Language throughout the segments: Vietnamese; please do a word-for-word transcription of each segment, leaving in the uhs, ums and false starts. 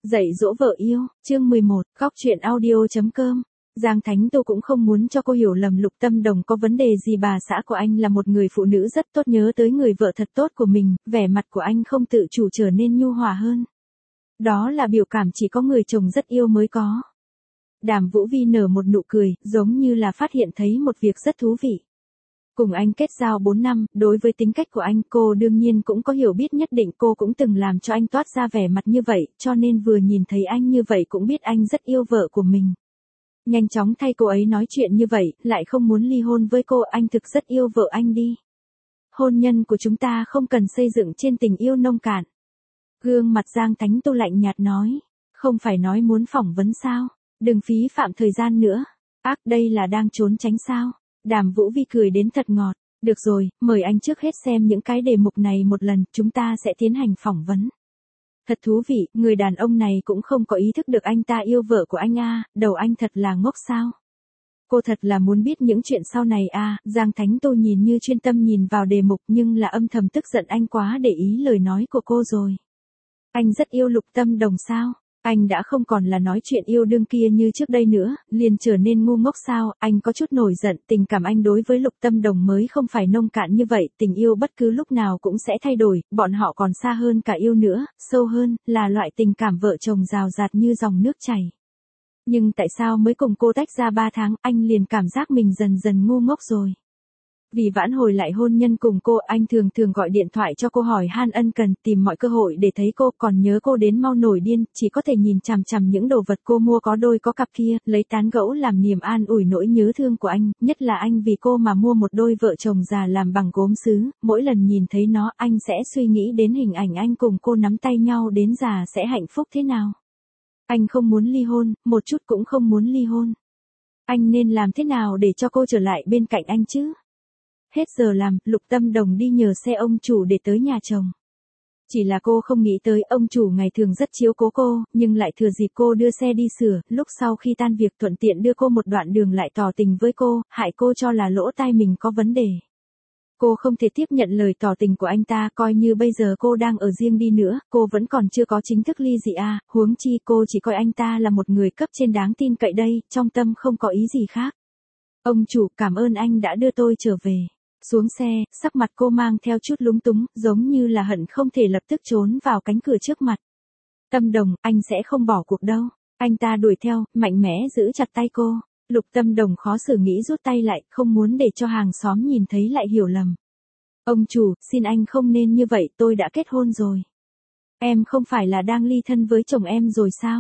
Dạy dỗ vợ yêu, chương mười một, góc truyện audio.com. Giang Thánh Tô cũng không muốn cho cô hiểu lầm Lục Tâm Đồng có vấn đề gì. Bà xã của anh là một người phụ nữ rất tốt, nhớ tới người vợ thật tốt của mình, vẻ mặt của anh không tự chủ trở nên nhu hòa hơn. Đó là biểu cảm chỉ có người chồng rất yêu mới có. Đàm Vũ Vi nở một nụ cười, giống như là phát hiện thấy một việc rất thú vị. Cùng anh kết giao bốn năm, đối với tính cách của anh cô đương nhiên cũng có hiểu biết nhất định, cô cũng từng làm cho anh toát ra vẻ mặt như vậy, cho nên vừa nhìn thấy anh như vậy cũng biết anh rất yêu vợ của mình. Nhanh chóng thay cô ấy nói chuyện như vậy, lại không muốn ly hôn với cô, anh thực rất yêu vợ anh đi. Hôn nhân của chúng ta không cần xây dựng trên tình yêu nông cạn. Gương mặt Giang Thánh Tô lạnh nhạt nói, không phải nói muốn phỏng vấn sao, đừng phí phạm thời gian nữa. Ác, đây là đang trốn tránh sao? Đàm Vũ Vi cười đến thật ngọt, được rồi, mời anh trước hết xem những cái đề mục này một lần, chúng ta sẽ tiến hành phỏng vấn. Thật thú vị, người đàn ông này cũng không có ý thức được anh ta yêu vợ của anh a, đầu anh thật là ngốc sao? Cô thật là muốn biết những chuyện sau này a. Giang Thánh Tô nhìn như chuyên tâm nhìn vào đề mục nhưng là âm thầm tức giận, anh quá để ý lời nói của cô rồi. Anh rất yêu Lục Tâm Đồng sao? Anh đã không còn là nói chuyện yêu đương kia như trước đây nữa, liền trở nên ngu ngốc sao? Anh có chút nổi giận, tình cảm anh đối với Lục Tâm Đồng mới không phải nông cạn như vậy, tình yêu bất cứ lúc nào cũng sẽ thay đổi, bọn họ còn xa hơn cả yêu nữa, sâu hơn, là loại tình cảm vợ chồng rào rạt như dòng nước chảy. Nhưng tại sao mới cùng cô tách ra ba tháng, anh liền cảm giác mình dần dần ngu ngốc rồi. Vì vãn hồi lại hôn nhân cùng cô, anh thường thường gọi điện thoại cho cô hỏi han ân cần, tìm mọi cơ hội để thấy cô, còn nhớ cô đến mau nổi điên, chỉ có thể nhìn chằm chằm những đồ vật cô mua có đôi có cặp kia, lấy tán gẫu làm niềm an ủi nỗi nhớ thương của anh, nhất là anh vì cô mà mua một đôi vợ chồng già làm bằng gốm sứ, mỗi lần nhìn thấy nó anh sẽ suy nghĩ đến hình ảnh anh cùng cô nắm tay nhau đến già sẽ hạnh phúc thế nào. Anh không muốn ly hôn, một chút cũng không muốn ly hôn. Anh nên làm thế nào để cho cô trở lại bên cạnh anh chứ? Hết giờ làm, Lục Tâm Đồng đi nhờ xe ông chủ để tới nhà chồng. Chỉ là cô không nghĩ tới ông chủ ngày thường rất chiếu cố cô, nhưng lại thừa dịp cô đưa xe đi sửa, lúc sau khi tan việc thuận tiện đưa cô một đoạn đường lại tỏ tình với cô, hại cô cho là lỗ tai mình có vấn đề. Cô không thể tiếp nhận lời tỏ tình của anh ta, coi như bây giờ cô đang ở riêng đi nữa, cô vẫn còn chưa có chính thức ly dị à, huống chi cô chỉ coi anh ta là một người cấp trên đáng tin cậy đây, trong tâm không có ý gì khác. Ông chủ, cảm ơn anh đã đưa tôi trở về. Xuống xe, sắc mặt cô mang theo chút lúng túng, giống như là hận không thể lập tức trốn vào cánh cửa trước mặt. Tâm Đồng, anh sẽ không bỏ cuộc đâu. Anh ta đuổi theo, mạnh mẽ giữ chặt tay cô. Lục Tâm Đồng khó xử nghĩ rút tay lại, không muốn để cho hàng xóm nhìn thấy lại hiểu lầm. Ông chủ, xin anh không nên như vậy, tôi đã kết hôn rồi. Em không phải là đang ly thân với chồng em rồi sao?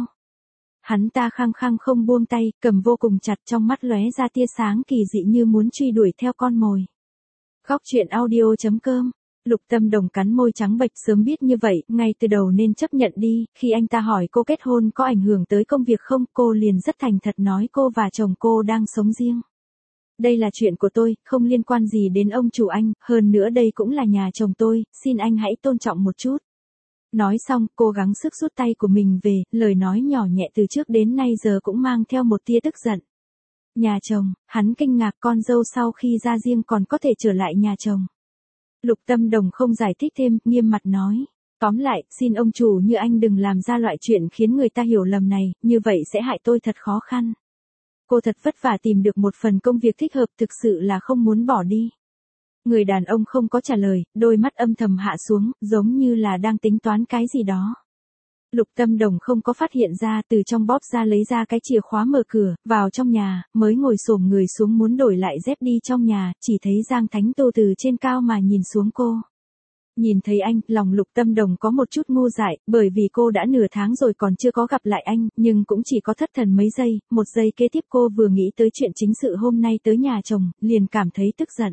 Hắn ta khăng khăng không buông tay, cầm vô cùng chặt, trong mắt lóe ra tia sáng kỳ dị như muốn truy đuổi theo con mồi. Góc truyện audio.com. Lục Tâm Đồng cắn môi trắng bệch, sớm biết như vậy, ngay từ đầu nên chấp nhận đi, khi anh ta hỏi cô kết hôn có ảnh hưởng tới công việc không, cô liền rất thành thật nói cô và chồng cô đang sống riêng. Đây là chuyện của tôi, không liên quan gì đến ông chủ anh, hơn nữa đây cũng là nhà chồng tôi, xin anh hãy tôn trọng một chút. Nói xong, cố gắng sức rút tay của mình về, lời nói nhỏ nhẹ từ trước đến nay giờ cũng mang theo một tia tức giận. Nhà chồng, hắn kinh ngạc, con dâu sau khi ra riêng còn có thể trở lại nhà chồng. Lục Tâm Đồng không giải thích thêm, nghiêm mặt nói. Tóm lại, xin ông chủ như anh đừng làm ra loại chuyện khiến người ta hiểu lầm này, như vậy sẽ hại tôi thật khó khăn. Cô thật vất vả tìm được một phần công việc thích hợp, thực sự là không muốn bỏ đi. Người đàn ông không có trả lời, đôi mắt âm thầm hạ xuống, giống như là đang tính toán cái gì đó. Lục Tâm Đồng không có phát hiện ra, từ trong bóp ra lấy ra cái chìa khóa mở cửa, vào trong nhà, mới ngồi xổm người xuống muốn đổi lại dép đi trong nhà, chỉ thấy Giang Thánh Tô từ trên cao mà nhìn xuống cô. Nhìn thấy anh, lòng Lục Tâm Đồng có một chút ngu dại, bởi vì cô đã nửa tháng rồi còn chưa có gặp lại anh, nhưng cũng chỉ có thất thần mấy giây, một giây kế tiếp cô vừa nghĩ tới chuyện chính sự hôm nay tới nhà chồng, liền cảm thấy tức giận.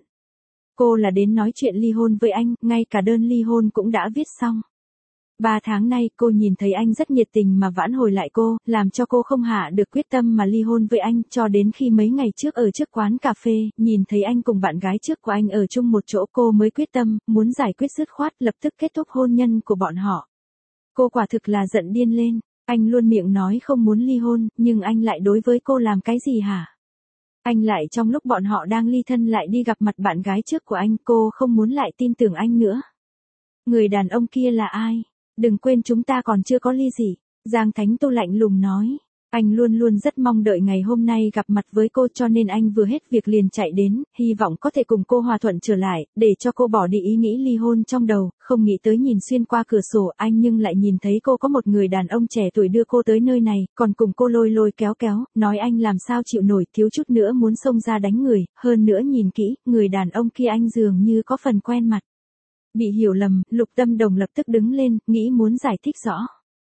Cô là đến nói chuyện ly hôn với anh, ngay cả đơn ly hôn cũng đã viết xong. Ba tháng nay cô nhìn thấy anh rất nhiệt tình mà vãn hồi lại cô, làm cho cô không hạ được quyết tâm mà ly hôn với anh, cho đến khi mấy ngày trước ở trước quán cà phê, nhìn thấy anh cùng bạn gái trước của anh ở chung một chỗ, cô mới quyết tâm, muốn giải quyết dứt khoát, lập tức kết thúc hôn nhân của bọn họ. Cô quả thực là giận điên lên, anh luôn miệng nói không muốn ly hôn, nhưng anh lại đối với cô làm cái gì hả? Anh lại trong lúc bọn họ đang ly thân lại đi gặp mặt bạn gái trước của anh, cô không muốn lại tin tưởng anh nữa. Người đàn ông kia là ai? Đừng quên chúng ta còn chưa có ly dị. Giang Thánh Tu lạnh lùng nói. Anh luôn luôn rất mong đợi ngày hôm nay gặp mặt với cô cho nên anh vừa hết việc liền chạy đến, hy vọng có thể cùng cô hòa thuận trở lại, để cho cô bỏ đi ý nghĩ ly hôn trong đầu, không nghĩ tới nhìn xuyên qua cửa sổ anh nhưng lại nhìn thấy cô có một người đàn ông trẻ tuổi đưa cô tới nơi này, còn cùng cô lôi lôi kéo kéo, nói anh làm sao chịu nổi, thiếu chút nữa muốn xông ra đánh người, hơn nữa nhìn kỹ, người đàn ông kia anh dường như có phần quen mặt. Bị hiểu lầm, Lục Tâm Đồng lập tức đứng lên, nghĩ muốn giải thích rõ.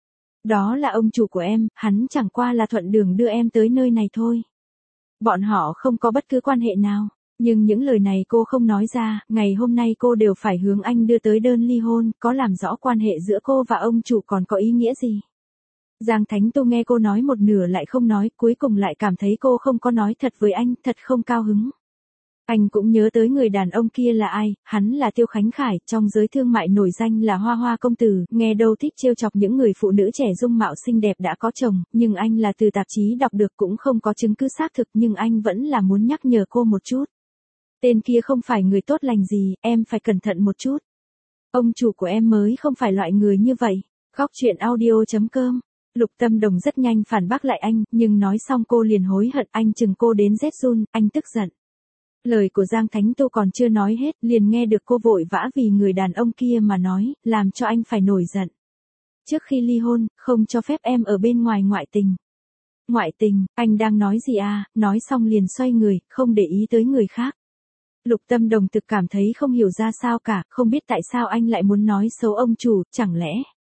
Đó là ông chủ của em, hắn chẳng qua là thuận đường đưa em tới nơi này thôi. Bọn họ không có bất cứ quan hệ nào, nhưng những lời này cô không nói ra, ngày hôm nay cô đều phải hướng anh đưa tới đơn ly hôn, có làm rõ quan hệ giữa cô và ông chủ còn có ý nghĩa gì. Giang Thánh Tu nghe cô nói một nửa lại không nói, cuối cùng lại cảm thấy cô không có nói thật với anh, thật không cao hứng. Anh cũng nhớ tới người đàn ông kia là ai, hắn là Tiêu Khánh Khải, trong giới thương mại nổi danh là Hoa Hoa công tử, nghe đâu thích trêu chọc những người phụ nữ trẻ dung mạo xinh đẹp đã có chồng, nhưng anh là từ tạp chí đọc được cũng không có chứng cứ xác thực nhưng anh vẫn là muốn nhắc nhở cô một chút. Tên kia không phải người tốt lành gì, em phải cẩn thận một chút. Ông chủ của em mới không phải loại người như vậy. Góc truyện audio chấm com. Lục Tâm Đồng rất nhanh phản bác lại anh, nhưng nói xong cô liền hối hận, anh chừng cô đến rét run, anh tức giận. Lời của Giang Thánh Tu còn chưa nói hết, liền nghe được cô vội vã vì người đàn ông kia mà nói, làm cho anh phải nổi giận. Trước khi ly hôn, không cho phép em ở bên ngoài ngoại tình. Ngoại tình, anh đang nói gì à, nói xong liền xoay người, không để ý tới người khác. Lục Tâm Đồng thực cảm thấy không hiểu ra sao cả, không biết tại sao anh lại muốn nói xấu ông chủ, chẳng lẽ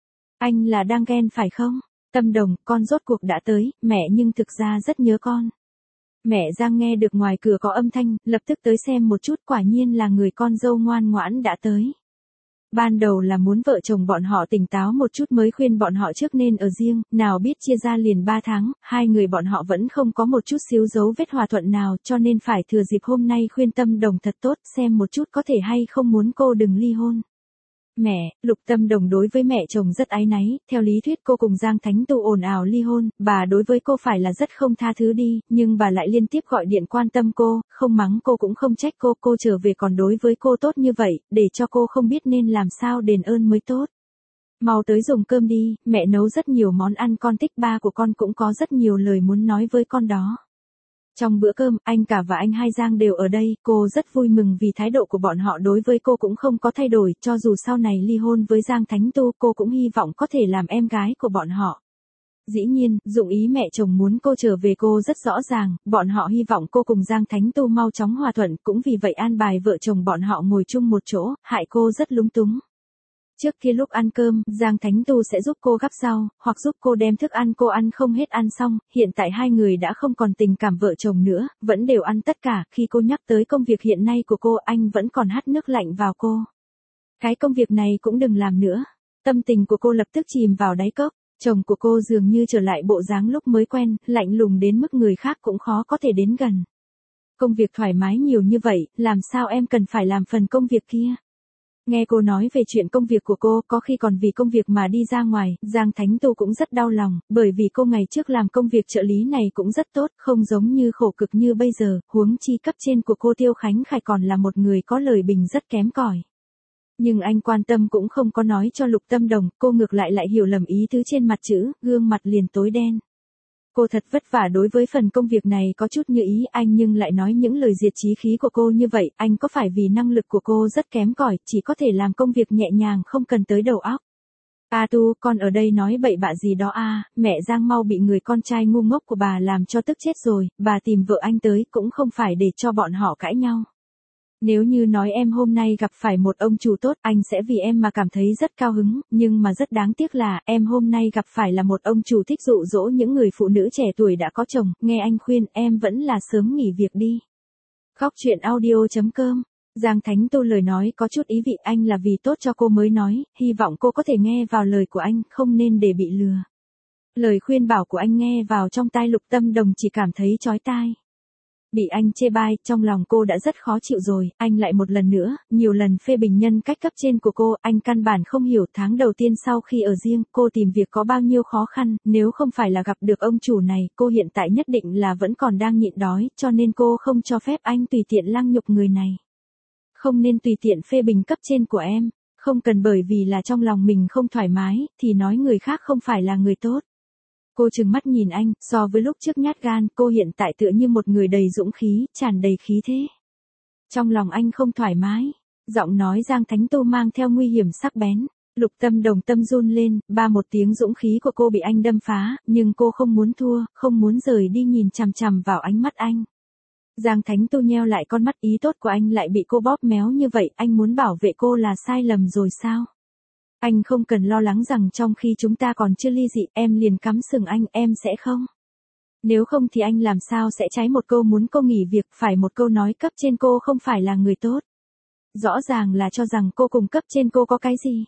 anh là đang ghen phải không? Tâm Đồng, con rốt cuộc đã tới, mẹ nhưng thực ra rất nhớ con. Mẹ Giang nghe được ngoài cửa có âm thanh, lập tức tới xem một chút, quả nhiên là người con dâu ngoan ngoãn đã tới. Ban đầu là muốn vợ chồng bọn họ tỉnh táo một chút mới khuyên bọn họ trước nên ở riêng, nào biết chia ra liền ba tháng, hai người bọn họ vẫn không có một chút xíu dấu vết hòa thuận nào cho nên phải thừa dịp hôm nay khuyên Tâm Đồng thật tốt xem một chút có thể hay không muốn cô đừng ly hôn. Mẹ, Lục Tâm Đồng đối với mẹ chồng rất áy náy, theo lý thuyết cô cùng Giang Thánh Tu ồn ào ly hôn, bà đối với cô phải là rất không tha thứ đi, nhưng bà lại liên tiếp gọi điện quan tâm cô, không mắng cô cũng không trách cô, cô trở về còn đối với cô tốt như vậy, để cho cô không biết nên làm sao đền ơn mới tốt. Mau tới dùng cơm đi, mẹ nấu rất nhiều món ăn con thích, ba của con cũng có rất nhiều lời muốn nói với con đó. Trong bữa cơm, anh cả và anh Hai Giang đều ở đây, cô rất vui mừng vì thái độ của bọn họ đối với cô cũng không có thay đổi, cho dù sau này ly hôn với Giang Thánh Tu cô cũng hy vọng có thể làm em gái của bọn họ. Dĩ nhiên, dụng ý mẹ chồng muốn cô trở về cô rất rõ ràng, bọn họ hy vọng cô cùng Giang Thánh Tu mau chóng hòa thuận, cũng vì vậy an bài vợ chồng bọn họ ngồi chung một chỗ, hại cô rất lúng túng. Trước kia lúc ăn cơm, Giang Thánh Tu sẽ giúp cô gắp rau, hoặc giúp cô đem thức ăn cô ăn không hết ăn xong, hiện tại hai người đã không còn tình cảm vợ chồng nữa, vẫn đều ăn tất cả, khi cô nhắc tới công việc hiện nay của cô anh vẫn còn hắt nước lạnh vào cô. Cái công việc này cũng đừng làm nữa. Tâm tình của cô lập tức chìm vào đáy cốc, chồng của cô dường như trở lại bộ dáng lúc mới quen, lạnh lùng đến mức người khác cũng khó có thể đến gần. Công việc thoải mái nhiều như vậy, làm sao em cần phải làm phần công việc kia? Nghe cô nói về chuyện công việc của cô, có khi còn vì công việc mà đi ra ngoài, Giang Thánh Tu cũng rất đau lòng, bởi vì cô ngày trước làm công việc trợ lý này cũng rất tốt, không giống như khổ cực như bây giờ, huống chi cấp trên của cô Tiêu Khánh Khải còn là một người có lời bình rất kém cỏi. Nhưng anh quan tâm cũng không có nói cho Lục Tâm Đồng, cô ngược lại lại hiểu lầm ý tứ trên mặt chữ, gương mặt liền tối đen. Cô thật vất vả đối với phần công việc này có chút như ý anh nhưng lại nói những lời diệt chí khí của cô như vậy, anh có phải vì năng lực của cô rất kém cỏi, chỉ có thể làm công việc nhẹ nhàng không cần tới đầu óc. A Tu, con ở đây nói bậy bạ gì đó a, mẹ Giang mau bị người con trai ngu ngốc của bà làm cho tức chết rồi, bà tìm vợ anh tới cũng không phải để cho bọn họ cãi nhau. Nếu như nói em hôm nay gặp phải một ông chủ tốt, anh sẽ vì em mà cảm thấy rất cao hứng, nhưng mà rất đáng tiếc là, em hôm nay gặp phải là một ông chủ thích dụ dỗ những người phụ nữ trẻ tuổi đã có chồng, nghe anh khuyên, em vẫn là sớm nghỉ việc đi. Góc truyện audio chấm com. Giang Thánh Tu lời nói có chút ý vị, anh là vì tốt cho cô mới nói, hy vọng cô có thể nghe vào lời của anh, không nên để bị lừa. Lời khuyên bảo của anh nghe vào trong tai Lục Tâm Đồng chỉ cảm thấy chói tai. Bị anh chê bai, trong lòng cô đã rất khó chịu rồi, anh lại một lần nữa, nhiều lần phê bình nhân cách cấp trên của cô, anh căn bản không hiểu tháng đầu tiên sau khi ở riêng, cô tìm việc có bao nhiêu khó khăn, nếu không phải là gặp được ông chủ này, cô hiện tại nhất định là vẫn còn đang nhịn đói, cho nên cô không cho phép anh tùy tiện lăng nhục người này. Không nên tùy tiện phê bình cấp trên của em, không cần bởi vì là trong lòng mình không thoải mái, thì nói người khác không phải là người tốt. Cô trừng mắt nhìn anh, so với lúc trước nhát gan, cô hiện tại tựa như một người đầy dũng khí, tràn đầy khí thế. Trong lòng anh không thoải mái, giọng nói Giang Thánh Tu mang theo nguy hiểm sắc bén. Lục Tâm Đồng tâm run lên, ba một tiếng dũng khí của cô bị anh đâm phá, nhưng cô không muốn thua, không muốn rời đi nhìn chằm chằm vào ánh mắt anh. Giang Thánh Tu nheo lại con mắt, ý tốt của anh lại bị cô bóp méo như vậy, anh muốn bảo vệ cô là sai lầm rồi sao? Anh không cần lo lắng rằng trong khi chúng ta còn chưa ly dị, em liền cắm sừng anh, em sẽ không. Nếu không thì anh làm sao sẽ trái một câu muốn cô nghỉ việc, phải một câu nói cấp trên cô không phải là người tốt. Rõ ràng là cho rằng cô cùng cấp trên cô có cái gì.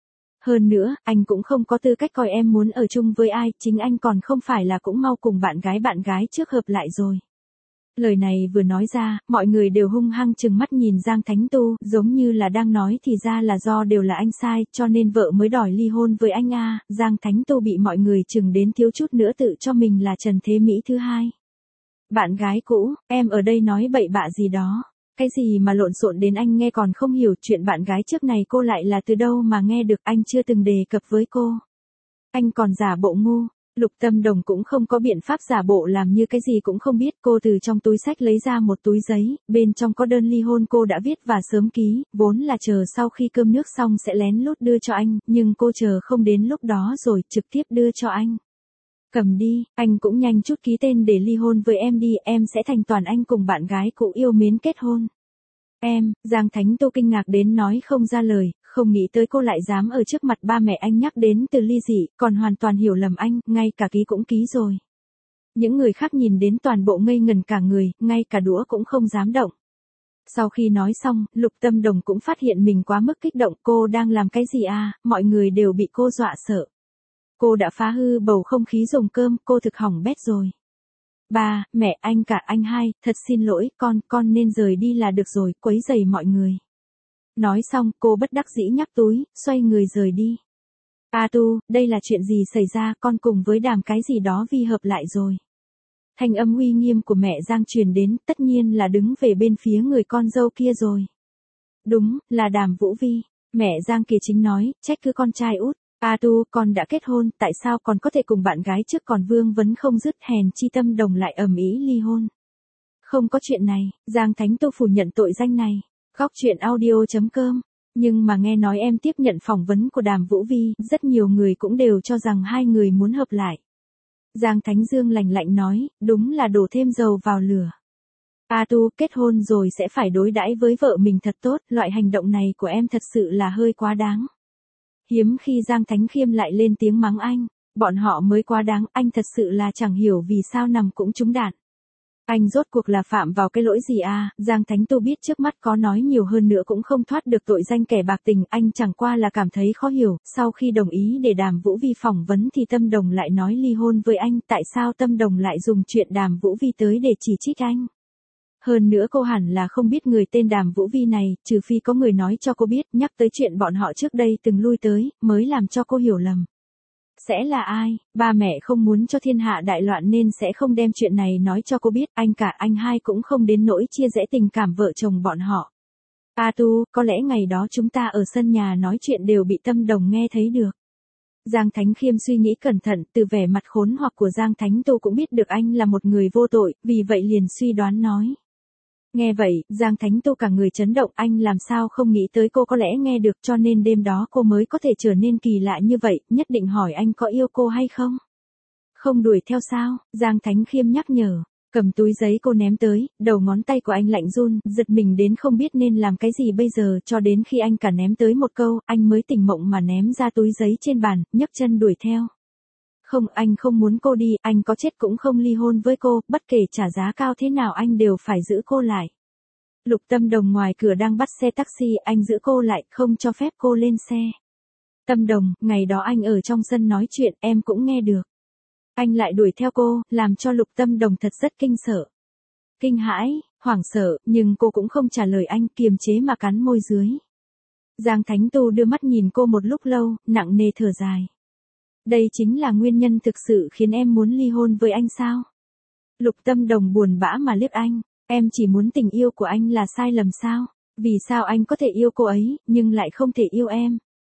Hơn nữa, anh cũng không có tư cách coi em muốn ở chung với ai, chính anh còn không phải là cũng mau cùng bạn gái bạn gái trước hợp lại rồi. Lời này vừa nói ra, mọi người đều hung hăng trừng mắt nhìn Giang Thánh Tu, giống như là đang nói thì ra là do đều là anh sai, cho nên vợ mới đòi ly hôn với anh a. Giang Thánh Tu bị mọi người chừng đến thiếu chút nữa tự cho mình là Trần Thế Mỹ thứ hai. Bạn gái cũ, em ở đây nói bậy bạ gì đó. Cái gì mà lộn xộn đến anh nghe còn không hiểu, chuyện bạn gái trước này cô lại là từ đâu mà nghe được, anh chưa từng đề cập với cô. Anh còn giả bộ ngu. Lục Tâm Đồng cũng không có biện pháp giả bộ làm như cái gì cũng không biết, cô từ trong túi xách lấy ra một túi giấy, bên trong có đơn ly hôn cô đã viết và sớm ký, vốn là chờ sau khi cơm nước xong sẽ lén lút đưa cho anh, nhưng cô chờ không đến lúc đó rồi, trực tiếp đưa cho anh. Cầm đi, anh cũng nhanh chút ký tên để ly hôn với em đi, em sẽ thành toàn anh cùng bạn gái cũ yêu mến kết hôn. Em, Giang Thánh Tu kinh ngạc đến nói không ra lời, không nghĩ tới cô lại dám ở trước mặt ba mẹ anh nhắc đến từ ly dị, còn hoàn toàn hiểu lầm anh, ngay cả ký cũng ký rồi. Những người khác nhìn đến toàn bộ ngây ngần cả người, ngay cả đũa cũng không dám động. Sau khi nói xong, Lục Tâm Đồng cũng phát hiện mình quá mức kích động, cô đang làm cái gì à, mọi người đều bị cô dọa sợ. Cô đã phá hư bầu không khí dùng cơm, cô thực hỏng bét rồi. Ba, mẹ, anh cả, anh hai, thật xin lỗi, con, con nên rời đi là được rồi, quấy rầy mọi người. Nói xong, cô bất đắc dĩ nhắc túi, xoay người rời đi. A Tu, đây là chuyện gì xảy ra, con cùng với Đàm cái gì đó vi hợp lại rồi. Thanh âm uy nghiêm của mẹ Giang truyền đến, tất nhiên là đứng về bên phía người con dâu kia rồi. Đúng, là Đàm Vũ Vi. Mẹ Giang kia chính nói, trách cứ con trai út. A Tu, con đã kết hôn, tại sao còn có thể cùng bạn gái trước, còn vương vấn không dứt, hèn chi Tâm Đồng lại ầm ĩ ly hôn. Không có chuyện này, Giang Thánh Tu phủ nhận tội danh này. Góc truyện audio chấm com. Nhưng mà nghe nói em tiếp nhận phỏng vấn của Đàm Vũ Vi, rất nhiều người cũng đều cho rằng hai người muốn hợp lại. Giang Thánh Dương lạnh lạnh nói, đúng là đổ thêm dầu vào lửa. A Tu, kết hôn rồi sẽ phải đối đãi với vợ mình thật tốt, loại hành động này của em thật sự là hơi quá đáng. Hiếm khi Giang Thánh Khiêm lại lên tiếng mắng anh, bọn họ mới quá đáng, anh thật sự là chẳng hiểu vì sao nằm cũng trúng đạn. Anh rốt cuộc là phạm vào cái lỗi gì à, Giang Thánh Tu biết trước mắt có nói nhiều hơn nữa cũng không thoát được tội danh kẻ bạc tình, anh chẳng qua là cảm thấy khó hiểu, sau khi đồng ý để Đàm Vũ Vi phỏng vấn thì Tâm Đồng lại nói ly hôn với anh, tại sao Tâm Đồng lại dùng chuyện Đàm Vũ Vi tới để chỉ trích anh? Hơn nữa cô hẳn là không biết người tên Đàm Vũ Vi này, trừ phi có người nói cho cô biết, nhắc tới chuyện bọn họ trước đây từng lui tới, mới làm cho cô hiểu lầm. Sẽ là ai? Ba mẹ không muốn cho thiên hạ đại loạn nên sẽ không đem chuyện này nói cho cô biết, anh cả anh hai cũng không đến nỗi chia rẽ tình cảm vợ chồng bọn họ. A Tu, có lẽ ngày đó chúng ta ở sân nhà nói chuyện đều bị Tâm Đồng nghe thấy được. Giang Thánh Khiêm suy nghĩ cẩn thận, từ vẻ mặt khốn hoặc của Giang Thánh Tu cũng biết được anh là một người vô tội, vì vậy liền suy đoán nói. Nghe vậy, Giang Thánh Tu cả người chấn động, anh làm sao không nghĩ tới cô có lẽ nghe được, cho nên đêm đó cô mới có thể trở nên kỳ lạ như vậy, nhất định hỏi anh có yêu cô hay không? Không đuổi theo sao? Giang Thánh Khiêm nhắc nhở, cầm túi giấy cô ném tới, đầu ngón tay của anh lạnh run, giật mình đến không biết nên làm cái gì bây giờ, cho đến khi anh cả ném tới một câu, anh mới tỉnh mộng mà ném ra túi giấy trên bàn, nhấc chân đuổi theo. Không, anh không muốn cô đi, anh có chết cũng không ly hôn với cô, bất kể trả giá cao thế nào anh đều phải giữ cô lại. Lục Tâm Đồng ngoài cửa đang bắt xe taxi, anh giữ cô lại, không cho phép cô lên xe. Tâm Đồng, ngày đó anh ở trong sân nói chuyện, em cũng nghe được. Anh lại đuổi theo cô, làm cho Lục Tâm Đồng thật rất kinh sợ. Kinh hãi, hoảng sợ, nhưng cô cũng không trả lời anh, kiềm chế mà cắn môi dưới. Giang Thánh Tu đưa mắt nhìn cô một lúc lâu, nặng nề thở dài. Đây chính là nguyên nhân thực sự khiến em muốn ly hôn với anh sao? Lục Tâm Đồng buồn bã mà liếc anh, em chỉ muốn tình yêu của anh là sai lầm sao? Vì sao anh có thể yêu cô ấy, nhưng lại không thể yêu em?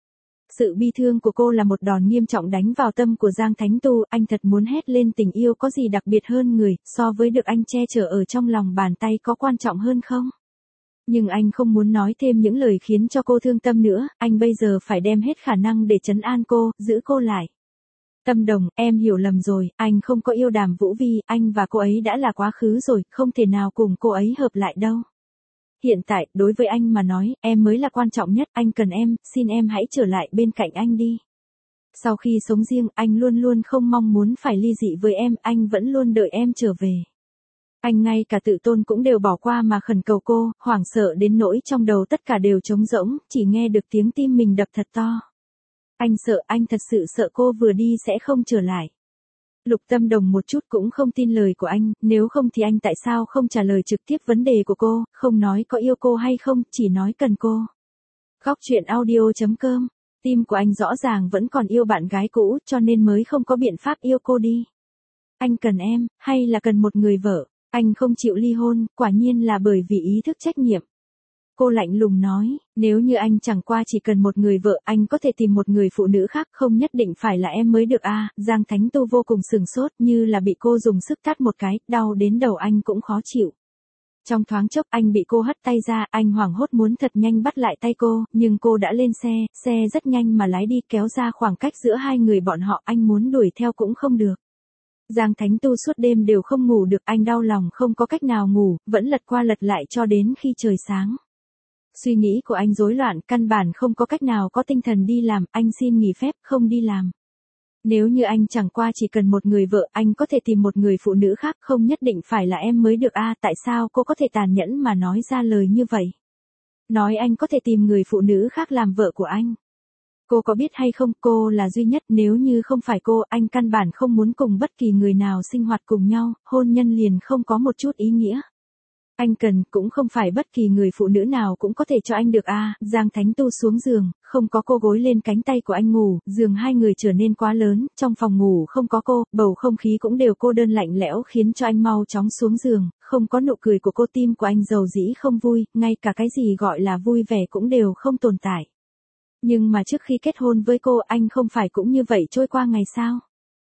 Sự bi thương của cô là một đòn nghiêm trọng đánh vào tâm của Giang Thánh Tu, anh thật muốn hét lên tình yêu có gì đặc biệt hơn người, so với được anh che chở ở trong lòng bàn tay có quan trọng hơn không? Nhưng anh không muốn nói thêm những lời khiến cho cô thương tâm nữa, anh bây giờ phải đem hết khả năng để trấn an cô, giữ cô lại. Tâm Đồng, em hiểu lầm rồi, anh không có yêu Đàm Vũ Vi, anh và cô ấy đã là quá khứ rồi, không thể nào cùng cô ấy hợp lại đâu. Hiện tại, đối với anh mà nói, em mới là quan trọng nhất, anh cần em, xin em hãy trở lại bên cạnh anh đi. Sau khi sống riêng, anh luôn luôn không mong muốn phải ly dị với em, anh vẫn luôn đợi em trở về. Anh ngay cả tự tôn cũng đều bỏ qua mà khẩn cầu cô, hoảng sợ đến nỗi trong đầu tất cả đều trống rỗng, chỉ nghe được tiếng tim mình đập thật to. Anh sợ, anh thật sự sợ cô vừa đi sẽ không trở lại. Lục Tâm Đồng một chút cũng không tin lời của anh, nếu không thì anh tại sao không trả lời trực tiếp vấn đề của cô, không nói có yêu cô hay không, chỉ nói cần cô. Góc truyện audio chấm com, tim của anh rõ ràng vẫn còn yêu bạn gái cũ, cho nên mới không có biện pháp yêu cô đi. Anh cần em, hay là cần một người vợ, anh không chịu ly hôn, quả nhiên là bởi vì ý thức trách nhiệm. Cô lạnh lùng nói, nếu như anh chẳng qua chỉ cần một người vợ, anh có thể tìm một người phụ nữ khác, không nhất định phải là em mới được à, Giang Thánh Tu vô cùng sừng sốt, như là bị cô dùng sức tát một cái, đau đến đầu anh cũng khó chịu. Trong thoáng chốc anh bị cô hất tay ra, anh hoảng hốt muốn thật nhanh bắt lại tay cô, nhưng cô đã lên xe, xe rất nhanh mà lái đi kéo ra khoảng cách giữa hai người bọn họ, anh muốn đuổi theo cũng không được. Giang Thánh Tu suốt đêm đều không ngủ được, anh đau lòng không có cách nào ngủ, vẫn lật qua lật lại cho đến khi trời sáng. Suy nghĩ của anh rối loạn, căn bản không có cách nào có tinh thần đi làm, anh xin nghỉ phép, không đi làm. Nếu như anh chẳng qua chỉ cần một người vợ, anh có thể tìm một người phụ nữ khác, không nhất định phải là em mới được à, tại sao cô có thể tàn nhẫn mà nói ra lời như vậy? Nói anh có thể tìm người phụ nữ khác làm vợ của anh. Cô có biết hay không, cô là duy nhất, nếu như không phải cô, anh căn bản không muốn cùng bất kỳ người nào sinh hoạt cùng nhau, hôn nhân liền không có một chút ý nghĩa. Anh cần, cũng không phải bất kỳ người phụ nữ nào cũng có thể cho anh được à, Giang Thánh Tu xuống giường, không có cô gối lên cánh tay của anh ngủ, giường hai người trở nên quá lớn, trong phòng ngủ không có cô, bầu không khí cũng đều cô đơn lạnh lẽo khiến cho anh mau chóng xuống giường, không có nụ cười của cô, tim của anh dầu dĩ không vui, ngay cả cái gì gọi là vui vẻ cũng đều không tồn tại. Nhưng mà trước khi kết hôn với cô, anh không phải cũng như vậy trôi qua ngày sao?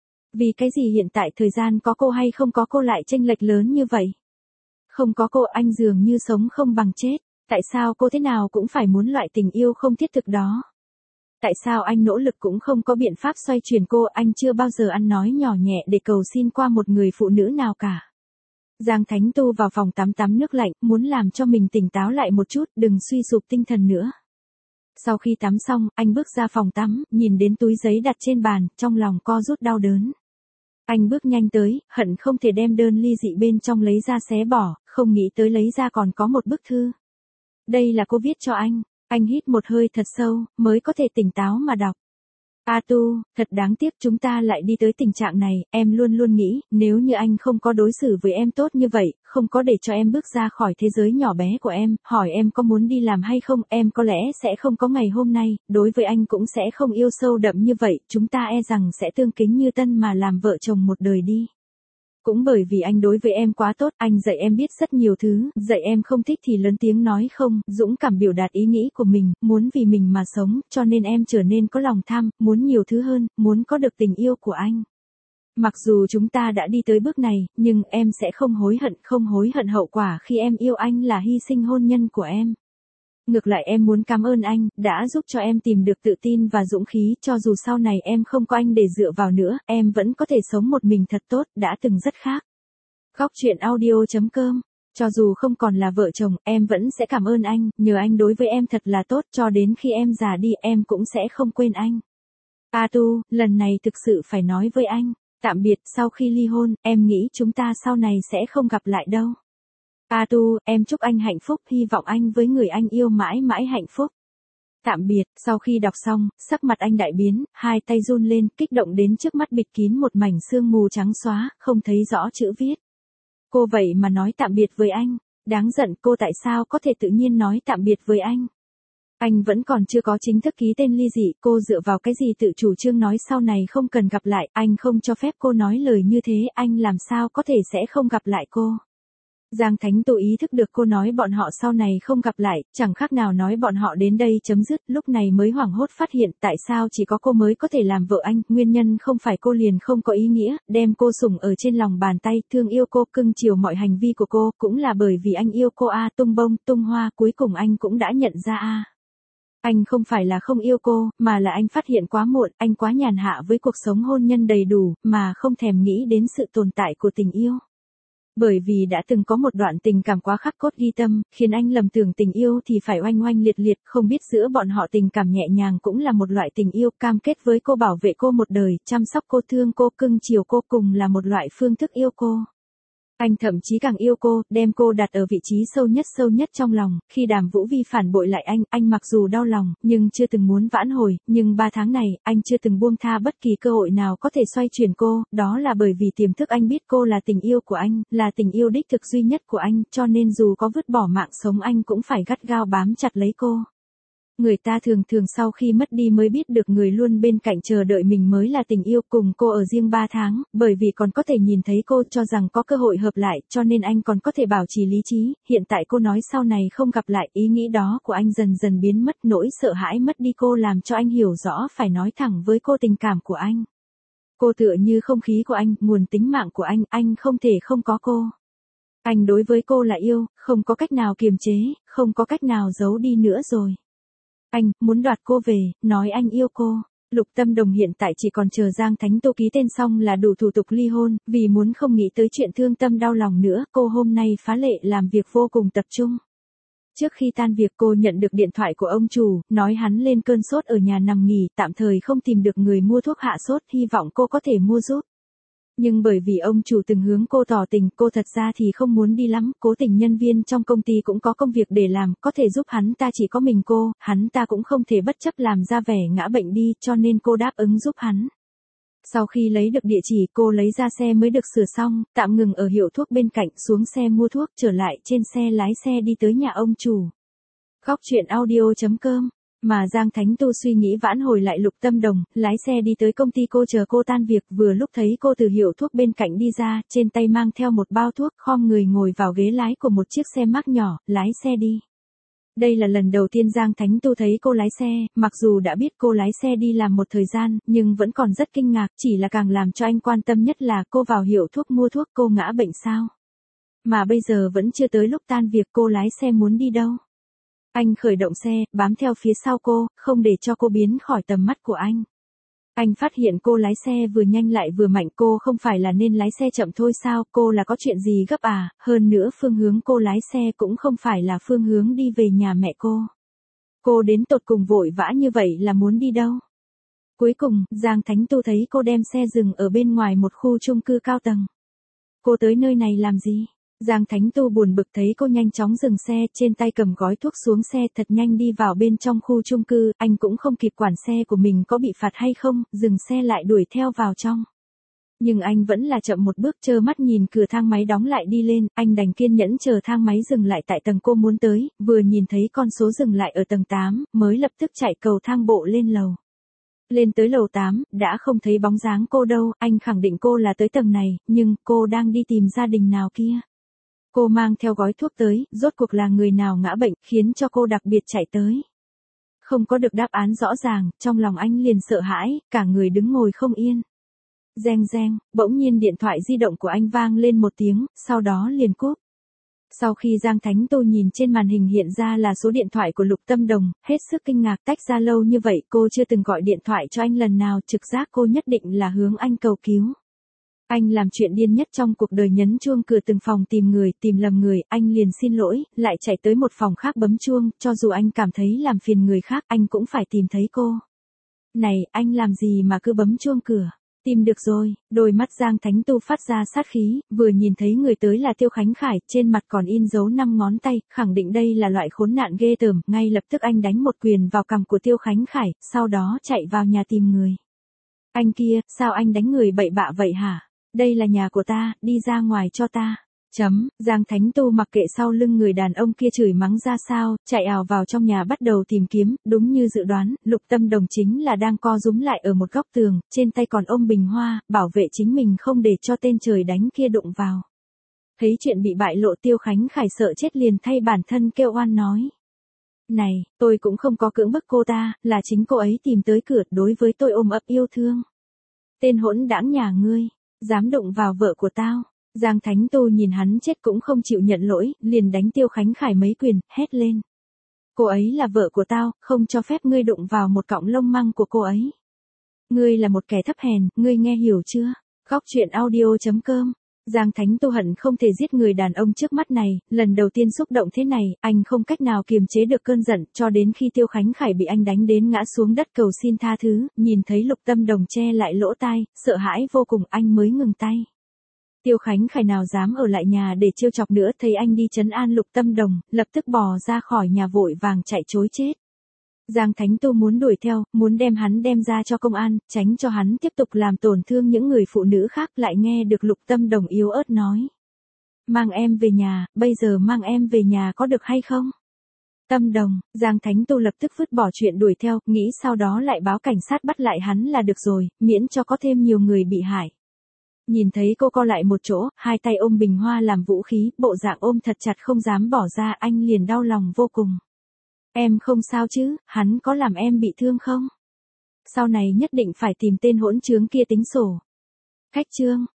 Vì cái gì hiện tại thời gian có cô hay không có cô lại chênh lệch lớn như vậy? Không có cô anh dường như sống không bằng chết, tại sao cô thế nào cũng phải muốn loại tình yêu không thiết thực đó? Tại sao anh nỗ lực cũng không có biện pháp xoay chuyển cô, anh chưa bao giờ ăn nói nhỏ nhẹ để cầu xin qua một người phụ nữ nào cả. Giang Thánh Tu vào phòng tắm tắm nước lạnh, muốn làm cho mình tỉnh táo lại một chút, đừng suy sụp tinh thần nữa. Sau khi tắm xong, anh bước ra phòng tắm, nhìn đến túi giấy đặt trên bàn, trong lòng co rút đau đớn. Anh bước nhanh tới, hận không thể đem đơn ly dị bên trong lấy ra xé bỏ, không nghĩ tới lấy ra còn có một bức thư. Đây là cô viết cho anh, anh hít một hơi thật sâu, mới có thể tỉnh táo mà đọc. A Tu, thật đáng tiếc chúng ta lại đi tới tình trạng này, em luôn luôn nghĩ, nếu như anh không có đối xử với em tốt như vậy, không có để cho em bước ra khỏi thế giới nhỏ bé của em, hỏi em có muốn đi làm hay không, em có lẽ sẽ không có ngày hôm nay, đối với anh cũng sẽ không yêu sâu đậm như vậy, chúng ta e rằng sẽ tương kính như tân mà làm vợ chồng một đời đi. Cũng bởi vì anh đối với em quá tốt, anh dạy em biết rất nhiều thứ, dạy em không thích thì lớn tiếng nói không, dũng cảm biểu đạt ý nghĩ của mình, muốn vì mình mà sống, cho nên em trở nên có lòng tham, muốn nhiều thứ hơn, muốn có được tình yêu của anh. Mặc dù chúng ta đã đi tới bước này, nhưng em sẽ không hối hận, không hối hận hậu quả khi em yêu anh là hy sinh hôn nhân của em. Ngược lại em muốn cảm ơn anh, đã giúp cho em tìm được tự tin và dũng khí, cho dù sau này em không có anh để dựa vào nữa, em vẫn có thể sống một mình thật tốt, đã từng rất khác. Góc truyện audio chấm com, cho dù không còn là vợ chồng, em vẫn sẽ cảm ơn anh, nhờ anh đối với em thật là tốt, cho đến khi em già đi, em cũng sẽ không quên anh. A Tu, lần này thực sự phải nói với anh, tạm biệt, sau khi ly hôn, em nghĩ chúng ta sau này sẽ không gặp lại đâu. A Tu, em chúc anh hạnh phúc, hy vọng anh với người anh yêu mãi mãi hạnh phúc. Tạm biệt, sau khi đọc xong, sắc mặt anh đại biến, hai tay run lên, kích động đến trước mắt bịt kín một mảnh sương mù trắng xóa, không thấy rõ chữ viết. Cô vậy mà nói tạm biệt với anh, đáng giận, cô tại sao có thể tự nhiên nói tạm biệt với anh? Anh vẫn còn chưa có chính thức ký tên ly dị, cô dựa vào cái gì tự chủ trương nói sau này không cần gặp lại, anh không cho phép cô nói lời như thế, anh làm sao có thể sẽ không gặp lại cô? Giang Thánh Tu ý thức được cô nói bọn họ sau này không gặp lại, chẳng khác nào nói bọn họ đến đây chấm dứt, lúc này mới hoảng hốt phát hiện tại sao chỉ có cô mới có thể làm vợ anh, nguyên nhân không phải cô liền không có ý nghĩa, đem cô sủng ở trên lòng bàn tay, thương yêu cô, cưng chiều mọi hành vi của cô, cũng là bởi vì anh yêu cô a, tung bông, tung hoa, cuối cùng anh cũng đã nhận ra a. Anh không phải là không yêu cô, mà là anh phát hiện quá muộn, anh quá nhàn hạ với cuộc sống hôn nhân đầy đủ, mà không thèm nghĩ đến sự tồn tại của tình yêu. Bởi vì đã từng có một đoạn tình cảm quá khắc cốt ghi tâm, khiến anh lầm tưởng tình yêu thì phải oanh oanh liệt liệt, không biết giữa bọn họ tình cảm nhẹ nhàng cũng là một loại tình yêu, cam kết với cô bảo vệ cô một đời, chăm sóc cô, thương cô, cưng chiều cô cùng là một loại phương thức yêu cô. Anh thậm chí càng yêu cô, đem cô đặt ở vị trí sâu nhất sâu nhất trong lòng, khi Đàm Vũ Vi phản bội lại anh, anh mặc dù đau lòng, nhưng chưa từng muốn vãn hồi, nhưng ba tháng này, anh chưa từng buông tha bất kỳ cơ hội nào có thể xoay chuyển cô, đó là bởi vì tiềm thức anh biết cô là tình yêu của anh, là tình yêu đích thực duy nhất của anh, cho nên dù có vứt bỏ mạng sống anh cũng phải gắt gao bám chặt lấy cô. Người ta thường thường sau khi mất đi mới biết được người luôn bên cạnh chờ đợi mình mới là tình yêu, cùng cô ở riêng ba tháng, bởi vì còn có thể nhìn thấy cô, cho rằng có cơ hội hợp lại, cho nên anh còn có thể bảo trì lý trí, hiện tại cô nói sau này không gặp lại, ý nghĩ đó của anh dần dần biến mất, nỗi sợ hãi mất đi cô làm cho anh hiểu rõ phải nói thẳng với cô tình cảm của anh. Cô tựa như không khí của anh, nguồn tính mạng của anh, anh không thể không có cô. Anh đối với cô là yêu, không có cách nào kiềm chế, không có cách nào giấu đi nữa rồi. Anh, muốn đoạt cô về, nói anh yêu cô. Lục Tâm Đồng hiện tại chỉ còn chờ Giang Thánh Tu ký tên xong là đủ thủ tục ly hôn, vì muốn không nghĩ tới chuyện thương tâm đau lòng nữa, cô hôm nay phá lệ làm việc vô cùng tập trung. Trước khi tan việc cô nhận được điện thoại của ông chủ, nói hắn lên cơn sốt ở nhà nằm nghỉ, tạm thời không tìm được người mua thuốc hạ sốt, hy vọng cô có thể mua giúp. Nhưng bởi vì ông chủ từng hướng cô tỏ tình, cô thật ra thì không muốn đi lắm, cố tình nhân viên trong công ty cũng có công việc để làm, có thể giúp hắn ta chỉ có mình cô, hắn ta cũng không thể bất chấp làm ra vẻ ngã bệnh đi, cho nên cô đáp ứng giúp hắn. Sau khi lấy được địa chỉ, cô lấy ra xe mới được sửa xong, tạm ngừng ở hiệu thuốc bên cạnh, xuống xe mua thuốc, trở lại trên xe lái xe đi tới nhà ông chủ. Góc truyện audio chấm com. Mà Giang Thánh Tu suy nghĩ vãn hồi lại Lục Tâm Đồng, lái xe đi tới công ty cô chờ cô tan việc, vừa lúc thấy cô từ hiệu thuốc bên cạnh đi ra, trên tay mang theo một bao thuốc, khom người ngồi vào ghế lái của một chiếc xe Max nhỏ, lái xe đi. Đây là lần đầu tiên Giang Thánh Tu thấy cô lái xe, mặc dù đã biết cô lái xe đi làm một thời gian, nhưng vẫn còn rất kinh ngạc, chỉ là càng làm cho anh quan tâm nhất là cô vào hiệu thuốc mua thuốc, cô ngã bệnh sao? Mà bây giờ vẫn chưa tới lúc tan việc, cô lái xe muốn đi đâu? Anh khởi động xe, bám theo phía sau cô, không để cho cô biến khỏi tầm mắt của anh. Anh phát hiện cô lái xe vừa nhanh lại vừa mạnh, cô không phải là nên lái xe chậm thôi sao, cô là có chuyện gì gấp à, hơn nữa phương hướng cô lái xe cũng không phải là phương hướng đi về nhà mẹ cô. Cô đến tột cùng vội vã như vậy là muốn đi đâu? Cuối cùng, Giang Thánh Tu thấy cô đem xe dừng ở bên ngoài một khu chung cư cao tầng. Cô tới nơi này làm gì? Giang Thánh Tu buồn bực thấy cô nhanh chóng dừng xe, trên tay cầm gói thuốc xuống xe thật nhanh đi vào bên trong khu chung cư, anh cũng không kịp quản xe của mình có bị phạt hay không, dừng xe lại đuổi theo vào trong. Nhưng anh vẫn là chậm một bước, trơ mắt nhìn cửa thang máy đóng lại đi lên, anh đành kiên nhẫn chờ thang máy dừng lại tại tầng cô muốn tới, vừa nhìn thấy con số dừng lại ở tầng tám, mới lập tức chạy cầu thang bộ lên lầu. Lên tới lầu tám, đã không thấy bóng dáng cô đâu, anh khẳng định cô là tới tầng này, nhưng cô đang đi tìm gia đình nào kia. Cô mang theo gói thuốc tới, rốt cuộc là người nào ngã bệnh, khiến cho cô đặc biệt chạy tới. Không có được đáp án rõ ràng, trong lòng anh liền sợ hãi, cả người đứng ngồi không yên. Reng reng, bỗng nhiên điện thoại di động của anh vang lên một tiếng, sau đó liền cúp. Sau khi Giang Thánh Tu nhìn trên màn hình hiện ra là số điện thoại của Lục Tâm Đồng, hết sức kinh ngạc, tách ra lâu như vậy cô chưa từng gọi điện thoại cho anh lần nào, trực giác cô nhất định là hướng anh cầu cứu. Anh làm chuyện điên nhất trong cuộc đời, nhấn chuông cửa từng phòng tìm người, tìm lầm người, anh liền xin lỗi, lại chạy tới một phòng khác bấm chuông, cho dù anh cảm thấy làm phiền người khác, anh cũng phải tìm thấy cô. Này, anh làm gì mà cứ bấm chuông cửa? Tìm được rồi, đôi mắt Giang Thánh Tu phát ra sát khí, vừa nhìn thấy người tới là Tiêu Khánh Khải, trên mặt còn in dấu năm ngón tay, khẳng định đây là loại khốn nạn ghê tởm, ngay lập tức anh đánh một quyền vào cằm của Tiêu Khánh Khải, sau đó chạy vào nhà tìm người. Anh kia, sao anh đánh người bậy bạ vậy hả? Đây là nhà của ta, đi ra ngoài cho ta. Chấm, Giang Thánh Tu mặc kệ sau lưng người đàn ông kia chửi mắng ra sao, chạy ào vào trong nhà bắt đầu tìm kiếm, đúng như dự đoán, Lục Tâm Đồng chính là đang co rúm lại ở một góc tường, trên tay còn ôm bình hoa, bảo vệ chính mình không để cho tên trời đánh kia đụng vào. Thấy chuyện bị bại lộ Tiêu Khánh Khải sợ chết liền thay bản thân kêu oan nói. Này, tôi cũng không có cưỡng bức cô ta, là chính cô ấy tìm tới cửa đối với tôi ôm ấp yêu thương. Tên hỗn đãng nhà ngươi, dám đụng vào vợ của tao. Giang Thánh Tô nhìn hắn chết cũng không chịu nhận lỗi, liền đánh Tiêu Khánh Khải mấy quyền, hét lên. Cô ấy là vợ của tao, không cho phép ngươi đụng vào một cọng lông măng của cô ấy. Ngươi là một kẻ thấp hèn, ngươi nghe hiểu chưa? Góc truyện audio.com Giang Thánh Tô hận không thể giết người đàn ông trước mắt này, lần đầu tiên xúc động thế này, anh không cách nào kiềm chế được cơn giận, cho đến khi Tiêu Khánh Khải bị anh đánh đến ngã xuống đất cầu xin tha thứ, nhìn thấy Lục Tâm Đồng che lại lỗ tai, sợ hãi vô cùng anh mới ngừng tay. Tiêu Khánh Khải nào dám ở lại nhà để trêu chọc nữa, thấy anh đi trấn an Lục Tâm Đồng, lập tức bò ra khỏi nhà vội vàng chạy trối chết. Giang Thánh Tô muốn đuổi theo, muốn đem hắn đem ra cho công an, tránh cho hắn tiếp tục làm tổn thương những người phụ nữ khác, lại nghe được Lục Tâm Đồng yếu ớt nói. Mang em về nhà, bây giờ mang em về nhà có được hay không? Tâm Đồng, Giang Thánh Tô lập tức vứt bỏ chuyện đuổi theo, nghĩ sau đó lại báo cảnh sát bắt lại hắn là được rồi, miễn cho có thêm nhiều người bị hại. Nhìn thấy cô co lại một chỗ, hai tay ôm bình hoa làm vũ khí, bộ dạng ôm thật chặt không dám bỏ ra, anh liền đau lòng vô cùng. Em không sao chứ, hắn có làm em bị thương không? Sau này nhất định phải tìm tên hỗn trướng kia tính sổ. Khách chương.